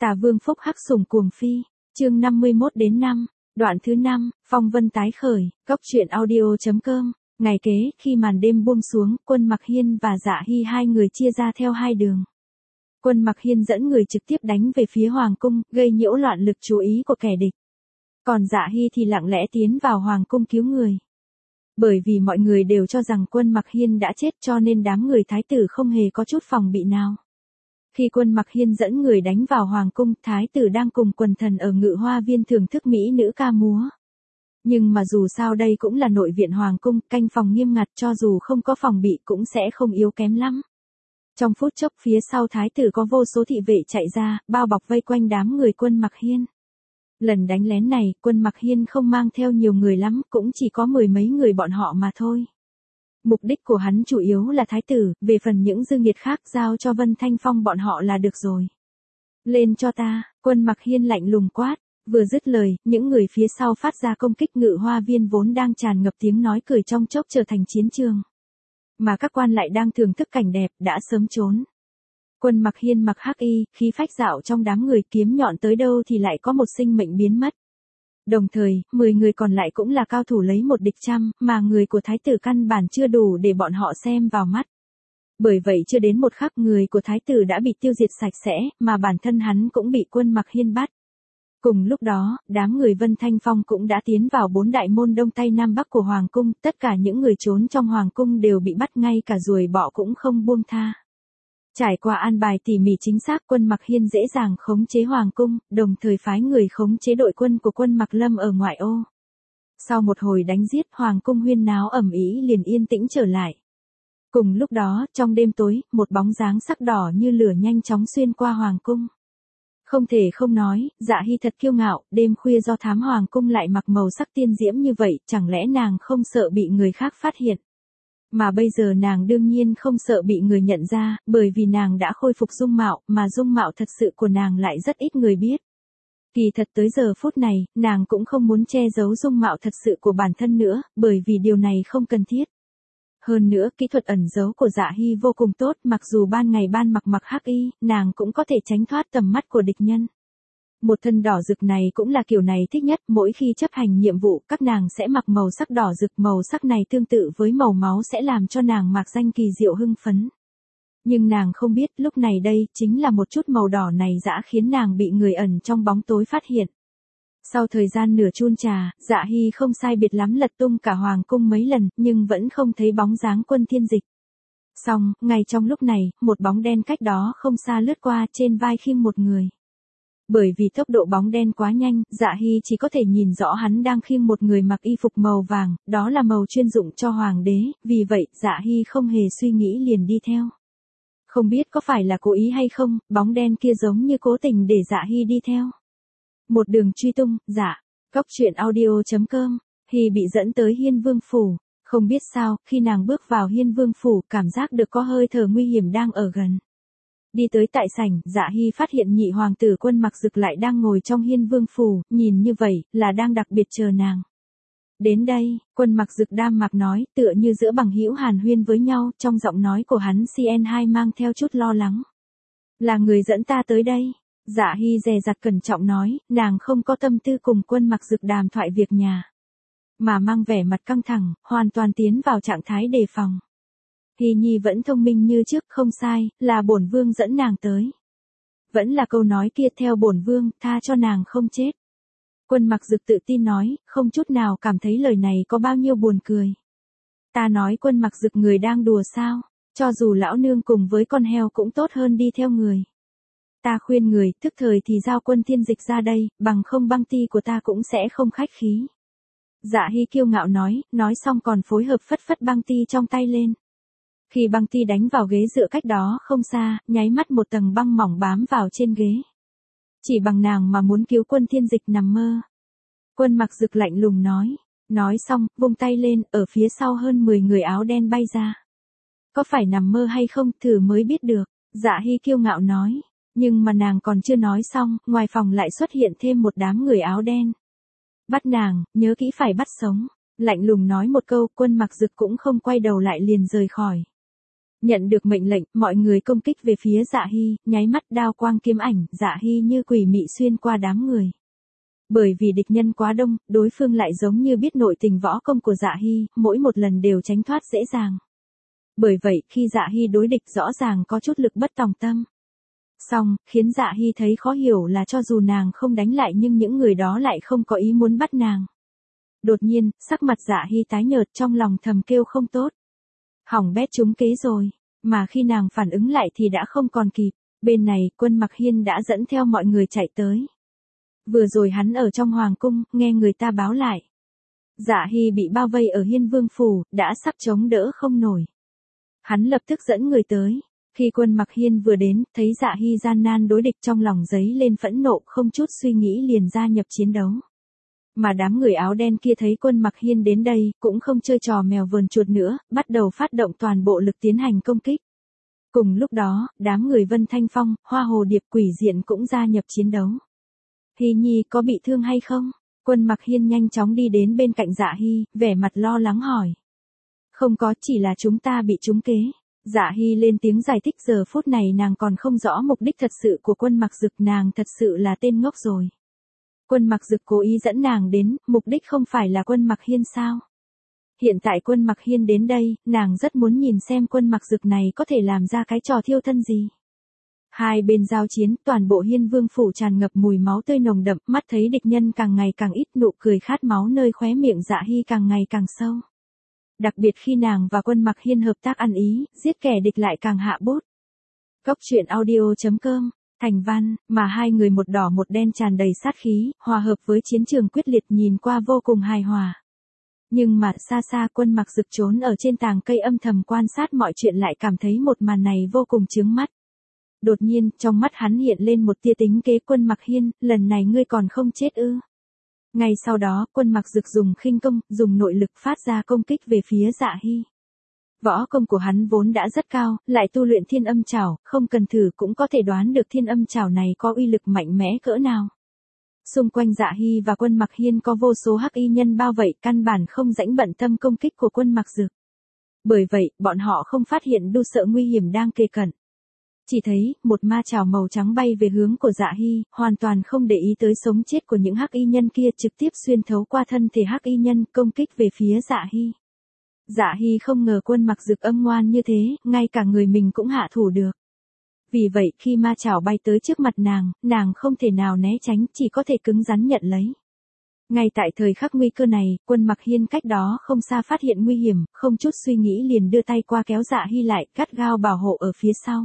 Tả Vương phúc hắc sủng cuồng phi, chương 51-5, đoạn thứ 5, phong vân tái khởi, cốc truyện audio.com. Ngày kế, khi màn đêm buông xuống, Quân Mặc Hiên và Dạ Hy hai người chia ra theo hai đường. Quân Mặc Hiên dẫn người trực tiếp đánh về phía Hoàng cung, gây nhiễu loạn lực chú ý của kẻ địch. Còn Dạ Hy thì lặng lẽ tiến vào Hoàng cung cứu người. Bởi vì mọi người đều cho rằng Quân Mặc Hiên đã chết cho nên đám người thái tử không hề có chút phòng bị nào. Khi Quân Mặc Hiên dẫn người đánh vào Hoàng cung, thái tử đang cùng quần thần ở Ngự Hoa Viên thưởng thức mỹ nữ ca múa. Nhưng mà dù sao đây cũng là nội viện Hoàng cung, canh phòng nghiêm ngặt, cho dù không có phòng bị cũng sẽ không yếu kém lắm. Trong phút chốc phía sau thái tử có vô số thị vệ chạy ra, bao bọc vây quanh đám người Quân Mặc Hiên. Lần đánh lén này, Quân Mặc Hiên không mang theo nhiều người lắm, cũng chỉ có mười mấy người bọn họ mà thôi. Mục đích của hắn chủ yếu là thái tử, về phần những dư nghiệt khác giao cho Vân Thanh Phong bọn họ là được rồi. Lên cho ta, Quân Mặc Hiên lạnh lùng quát, vừa dứt lời, những người phía sau phát ra công kích Ngự Hoa Viên vốn đang tràn ngập tiếng nói cười trong chốc trở thành chiến trường. Mà các quan lại đang thưởng thức cảnh đẹp, đã sớm trốn. Quân Mặc Hiên mặc hắc y, khí phách dạo trong đám người, kiếm nhọn tới đâu thì lại có một sinh mệnh biến mất. Đồng thời, 10 người còn lại cũng là cao thủ lấy một địch trăm, mà người của thái tử căn bản chưa đủ để bọn họ xem vào mắt. Bởi vậy chưa đến một khắc người của thái tử đã bị tiêu diệt sạch sẽ, mà bản thân hắn cũng bị Quân Mặc Hiên bắt. Cùng lúc đó, đám người Vân Thanh Phong cũng đã tiến vào 4 đại môn đông tây nam bắc của Hoàng cung, tất cả những người trốn trong Hoàng cung đều bị bắt, ngay cả ruồi bọ cũng không buông tha. Trải qua an bài tỉ mỉ chính xác, Quân Mặc Hiên dễ dàng khống chế Hoàng cung, đồng thời phái người khống chế đội quân của Quân Mặc Lâm ở ngoại ô. Sau một hồi đánh giết, Hoàng cung huyên náo ầm ĩ liền yên tĩnh trở lại. Cùng lúc đó, trong đêm tối, một bóng dáng sắc đỏ như lửa nhanh chóng xuyên qua Hoàng cung. Không thể không nói, Dạ Hy thật kiêu ngạo, đêm khuya do thám Hoàng cung lại mặc màu sắc tiên diễm như vậy, chẳng lẽ nàng không sợ bị người khác phát hiện? Mà bây giờ nàng đương nhiên không sợ bị người nhận ra, bởi vì nàng đã khôi phục dung mạo, mà dung mạo thật sự của nàng lại rất ít người biết. Kỳ thật tới giờ phút này, nàng cũng không muốn che giấu dung mạo thật sự của bản thân nữa, bởi vì điều này không cần thiết. Hơn nữa, kỹ thuật ẩn giấu của Dạ Hy vô cùng tốt, mặc dù ban ngày mặc hắc y, nàng cũng có thể tránh thoát tầm mắt của địch nhân. Một thân đỏ rực này cũng là kiểu này thích nhất, mỗi khi chấp hành nhiệm vụ, các nàng sẽ mặc màu sắc đỏ rực, màu sắc này tương tự với màu máu sẽ làm cho nàng mạc danh kỳ diệu hưng phấn. Nhưng nàng không biết, lúc này đây, chính là một chút màu đỏ này dã khiến nàng bị người ẩn trong bóng tối phát hiện. Sau thời gian nửa chun trà, Dạ Hy không sai biệt lắm lật tung cả Hoàng cung mấy lần, nhưng vẫn không thấy bóng dáng Quân Thiên Dịch. Xong, ngay trong lúc này, một bóng đen cách đó không xa lướt qua, trên vai khiêng một người. Bởi vì tốc độ bóng đen quá nhanh, Dạ Hy chỉ có thể nhìn rõ hắn đang khiêng một người mặc y phục màu vàng, đó là màu chuyên dụng cho hoàng đế, vì vậy, Dạ Hy không hề suy nghĩ liền đi theo. Không biết có phải là cố ý hay không, bóng đen kia giống như cố tình để Dạ Hy đi theo. Một đường truy tung, cốc truyện audio.com, Hy bị dẫn tới Hiên Vương Phủ. Không biết sao, khi nàng bước vào Hiên Vương Phủ, cảm giác được có hơi thở nguy hiểm đang ở gần. Đi tới tại sảnh, Dạ Hy phát hiện nhị hoàng tử Quân Mặc Dực lại đang ngồi trong Hiên Vương Phủ, nhìn như vậy, là đang đặc biệt chờ nàng. Đến đây, Quân Mặc Dực đam mạc nói, tựa như giữa bằng hữu hàn huyên với nhau, trong giọng nói của hắn CN2 mang theo chút lo lắng. Là người dẫn ta tới đây. Dạ Hy dè dặt cẩn trọng nói, nàng không có tâm tư cùng Quân Mặc Dực đàm thoại việc nhà. Mà mang vẻ mặt căng thẳng, hoàn toàn tiến vào trạng thái đề phòng. Hy nhi vẫn thông minh như trước, không sai, là bổn vương dẫn nàng tới. Vẫn là câu nói kia, theo bổn vương, tha cho nàng không chết. Quân Mặc Dực tự tin nói, không chút nào cảm thấy lời này có bao nhiêu buồn cười. Ta nói Quân Mặc Dực người đang đùa sao, cho dù lão nương cùng với con heo cũng tốt hơn đi theo người. Ta khuyên người, tức thời thì giao Quân Thiên Dịch ra đây, bằng không băng ti của ta cũng sẽ không khách khí. Dạ Hy kiêu ngạo nói xong còn phối hợp phất phất băng ti trong tay lên. Khi băng ti đánh vào ghế dựa cách đó không xa, nháy mắt một tầng băng mỏng bám vào trên ghế. Chỉ bằng nàng mà muốn cứu Quân Thiên Dịch nằm mơ. Quân Mặc Dực lạnh lùng nói xong, vung tay lên, ở phía sau hơn 10 người áo đen bay ra. Có phải nằm mơ hay không, thử mới biết được, Dạ Hy kiêu ngạo nói. Nhưng mà nàng còn chưa nói xong, ngoài phòng lại xuất hiện thêm một đám người áo đen. Bắt nàng, nhớ kỹ phải bắt sống. Lạnh lùng nói một câu, Quân Mặc Dực cũng không quay đầu lại liền rời khỏi. Nhận được mệnh lệnh, mọi người công kích về phía Dạ Hy, nháy mắt đao quang kiếm ảnh, Dạ Hy như quỷ mị xuyên qua đám người. Bởi vì địch nhân quá đông, đối phương lại giống như biết nội tình võ công của Dạ Hy, mỗi một lần đều tránh thoát dễ dàng. Bởi vậy, khi Dạ Hy đối địch rõ ràng có chút lực bất tòng tâm. Xong, khiến Dạ Hy thấy khó hiểu là cho dù nàng không đánh lại nhưng những người đó lại không có ý muốn bắt nàng. Đột nhiên, sắc mặt Dạ Hy tái nhợt, trong lòng thầm kêu không tốt. Hỏng bét trúng kế rồi, mà khi nàng phản ứng lại thì đã không còn kịp. Bên này, Quân Mặc Hiên đã dẫn theo mọi người chạy tới. Vừa rồi hắn ở trong hoàng cung, nghe người ta báo lại. Dạ Hy bị bao vây ở Hiên Vương phủ, đã sắp chống đỡ không nổi. Hắn lập tức dẫn người tới. Khi Quân Mặc Hiên vừa đến, thấy Dạ Hy gian nan đối địch, trong lòng dấy lên phẫn nộ, không chút suy nghĩ liền gia nhập chiến đấu. Mà đám người áo đen kia thấy Quân Mặc Hiên đến đây, cũng không chơi trò mèo vờn chuột nữa, bắt đầu phát động toàn bộ lực tiến hành công kích. Cùng lúc đó, đám người Vân Thanh Phong, Hoa Hồ Điệp, Quỷ Diện cũng gia nhập chiến đấu. Hy Nhi có bị thương hay không? Quân Mặc Hiên nhanh chóng đi đến bên cạnh Dạ Hy, vẻ mặt lo lắng hỏi. Không có, chỉ là chúng ta bị trúng kế. Dạ Hy lên tiếng giải thích, giờ phút này nàng còn không rõ mục đích thật sự của Quân Mặc Dực, nàng thật sự là tên ngốc rồi. Quân Mặc Dực cố ý dẫn nàng đến, mục đích không phải là Quân Mặc Hiên sao? Hiện tại Quân Mặc Hiên đến đây, nàng rất muốn nhìn xem Quân Mặc Dực này có thể làm ra cái trò thiêu thân gì. Hai bên giao chiến, toàn bộ Hiên Vương phủ tràn ngập mùi máu tươi nồng đậm, mắt thấy địch nhân càng ngày càng ít, nụ cười khát máu nơi khóe miệng Dạ Hy càng ngày càng sâu. Đặc biệt khi nàng và Quân Mặc Hiên hợp tác ăn ý, giết kẻ địch lại càng hạ bút. Góc truyện audio.com, thành văn, mà hai người một đỏ một đen tràn đầy sát khí, hòa hợp với chiến trường quyết liệt, nhìn qua vô cùng hài hòa. Nhưng mà xa xa Quân Mặc Dực trốn ở trên tàng cây âm thầm quan sát mọi chuyện lại cảm thấy một màn này vô cùng chướng mắt. Đột nhiên, trong mắt hắn hiện lên một tia tính kế. Quân Mặc Hiên, lần này ngươi còn không chết ư? Ngay sau đó, Quân Mặc Dực dùng khinh công, dùng nội lực phát ra công kích về phía Dạ Hy. Võ công của hắn vốn đã rất cao, lại tu luyện Thiên Âm Chảo, không cần thử cũng có thể đoán được Thiên Âm Chảo này có uy lực mạnh mẽ cỡ nào. Xung quanh Dạ Hy và Quân Mặc Hiên có vô số hắc y nhân bao vây, căn bản không rảnh bận tâm công kích của Quân Mặc Dực. Bởi vậy, bọn họ không phát hiện đu sợ nguy hiểm đang kề cận. Chỉ thấy, một ma chảo màu trắng bay về hướng của Dạ Hy, hoàn toàn không để ý tới sống chết của những hắc y nhân kia, trực tiếp xuyên thấu qua thân thể hắc y nhân, công kích về phía Dạ Hy. Dạ Hy không ngờ Quân Mặc Dực âm ngoan như thế, ngay cả người mình cũng hạ thủ được. Vì vậy, khi ma chảo bay tới trước mặt nàng không thể nào né tránh, chỉ có thể cứng rắn nhận lấy. Ngay tại thời khắc nguy cơ này, Quân Mặc Hiên cách đó không xa phát hiện nguy hiểm, không chút suy nghĩ liền đưa tay qua kéo Dạ Hy lại, gắt gao bảo hộ ở phía sau.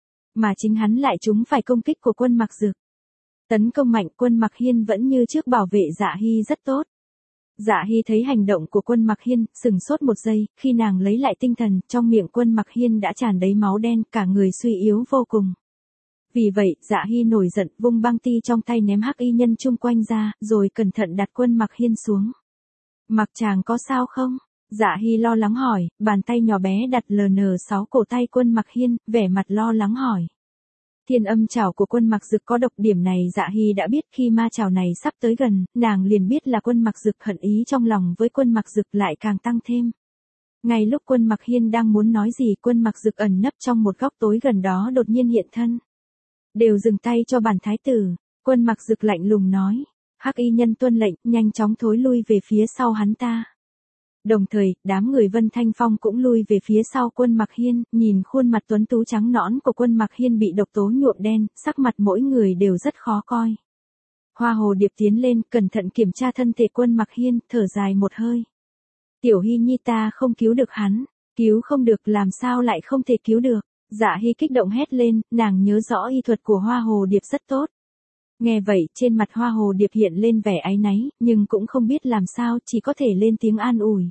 Mà chính hắn lại trúng phải công kích của Quân Mặc Dực. Tấn công mạnh, Quân Mặc Hiên vẫn như trước bảo vệ Dạ Hy rất tốt. Dạ Hy thấy hành động của Quân Mặc Hiên, sừng sốt một giây, khi nàng lấy lại tinh thần, trong miệng Quân Mặc Hiên đã tràn đầy máu đen, cả người suy yếu vô cùng. Vì vậy, Dạ Hy nổi giận, vung băng ti trong tay ném hắc y nhân chung quanh ra, rồi cẩn thận đặt Quân Mặc Hiên xuống. Mặc chàng có sao không? Dạ Hy lo lắng hỏi, bàn tay nhỏ bé đặt LN6 cổ tay Quân Mặc Hiên, vẻ mặt lo lắng hỏi. Thiên Âm Chảo của Quân Mặc Dực có độc, điểm này Dạ Hy đã biết. Khi ma chảo này sắp tới gần, nàng liền biết là Quân Mặc Dực, hận ý trong lòng với Quân Mặc Dực lại càng tăng thêm. Ngay lúc Quân Mặc Hiên đang muốn nói gì, Quân Mặc Dực ẩn nấp trong một góc tối gần đó đột nhiên hiện thân. Đều dừng tay cho bản thái tử. Quân Mặc Dực lạnh lùng nói. Hắc y nhân tuân lệnh, nhanh chóng thối lui về phía sau hắn ta. Đồng thời, đám người Vân Thanh Phong cũng lui về phía sau Quân Mặc Hiên, nhìn khuôn mặt tuấn tú trắng nõn của Quân Mặc Hiên bị độc tố nhuộm đen, sắc mặt mỗi người đều rất khó coi. Hoa Hồ Điệp tiến lên, cẩn thận kiểm tra thân thể Quân Mặc Hiên, thở dài một hơi. Tiểu Hy Nhi, ta không cứu được hắn. Cứu không được, làm sao lại không thể cứu được? Dạ Hy kích động hét lên, nàng nhớ rõ y thuật của Hoa Hồ Điệp rất tốt. Nghe vậy, trên mặt Hoa Hồ Điệp hiện lên vẻ áy náy, nhưng cũng không biết làm sao, chỉ có thể lên tiếng an ủi.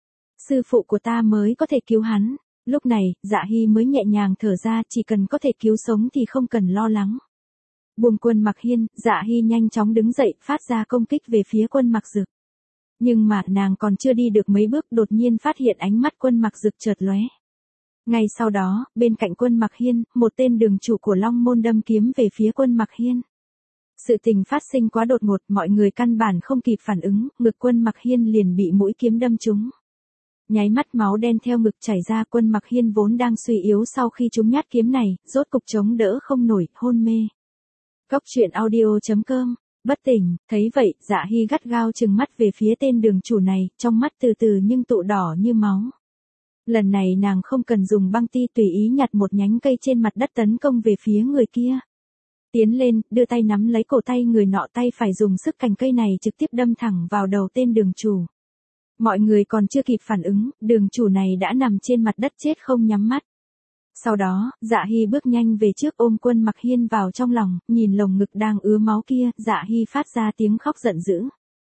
Sư phụ của ta mới có thể cứu hắn. Lúc này, Dạ Hy mới nhẹ nhàng thở ra, chỉ cần có thể cứu sống thì không cần lo lắng. Buông Quân Mặc Hiên, Dạ Hy nhanh chóng đứng dậy, phát ra công kích về phía Quân Mặc Dực. Nhưng mà nàng còn chưa đi được mấy bước, đột nhiên phát hiện ánh mắt Quân Mặc Dực chợt lóe. Ngay sau đó, bên cạnh Quân Mặc Hiên, một tên đường chủ của Long Môn đâm kiếm về phía Quân Mặc Hiên. Sự tình phát sinh quá đột ngột, mọi người căn bản không kịp phản ứng, ngực Quân Mặc Hiên liền bị mũi kiếm đâm trúng. Nháy mắt máu đen theo ngực chảy ra, Quân Mặc Hiên vốn đang suy yếu sau khi trúng nhát kiếm này, rốt cục chống đỡ không nổi, hôn mê. Cốc truyện audio.com, bất tỉnh, thấy vậy, Dạ Hy gắt gao trừng mắt về phía tên đường chủ này, trong mắt từ từ nhưng tụ đỏ như máu. Lần này nàng không cần dùng băng ti, tùy ý nhặt một nhánh cây trên mặt đất tấn công về phía người kia. Tiến lên, đưa tay nắm lấy cổ tay người nọ, tay phải dùng sức cành cây này trực tiếp đâm thẳng vào đầu tên đường chủ. Mọi người còn chưa kịp phản ứng, đường chủ này đã nằm trên mặt đất chết không nhắm mắt. Sau đó, Dạ Hy bước nhanh về trước ôm Quân Mặc Hiên vào trong lòng, nhìn lồng ngực đang ứa máu kia, Dạ Hy phát ra tiếng khóc giận dữ.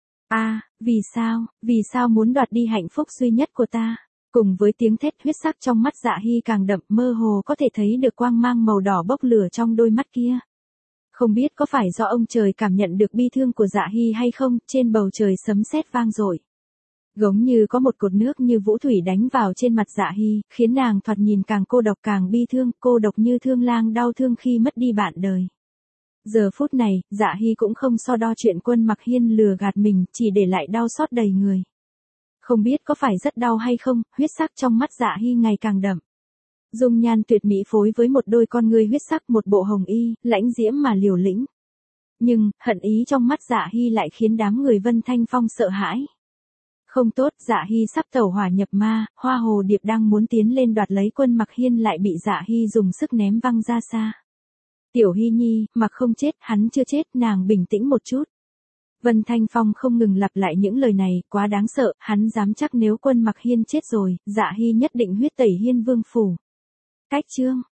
Vì sao muốn đoạt đi hạnh phúc duy nhất của ta? Cùng với tiếng thét huyết sắc trong mắt Dạ Hy càng đậm, mơ hồ có thể thấy được quang mang màu đỏ bốc lửa trong đôi mắt kia. Không biết có phải do ông trời cảm nhận được bi thương của Dạ Hy hay không, trên bầu trời sấm sét vang dội. Giống như có một cột nước như vũ thủy đánh vào trên mặt Dạ Hy, khiến nàng thoạt nhìn càng cô độc càng bi thương, cô độc như thương lang đau thương khi mất đi bạn đời. Giờ phút này, Dạ Hy cũng không so đo chuyện Quân Mặc Hiên lừa gạt mình, chỉ để lại đau xót đầy người. Không biết có phải rất đau hay không, huyết sắc trong mắt Dạ Hy ngày càng đậm. Dung nhan tuyệt mỹ phối với một đôi con ngươi huyết sắc, một bộ hồng y, lãnh diễm mà liều lĩnh. Nhưng, hận ý trong mắt Dạ Hy lại khiến đám người Vân Thanh Phong sợ hãi. Không tốt, Dạ Hy sắp tẩu hỏa nhập ma, Hoa Hồ Điệp đang muốn tiến lên đoạt lấy Quân Mặc Hiên lại bị Dạ Hy dùng sức ném văng ra xa. Tiểu Hy Nhi, Mặc không chết, hắn chưa chết, nàng bình tĩnh một chút. Vân Thanh Phong không ngừng lặp lại những lời này, quá đáng sợ, hắn dám chắc nếu Quân Mặc Hiên chết rồi, Dạ Hy nhất định huyết tẩy Hiên Vương phủ. Cách chương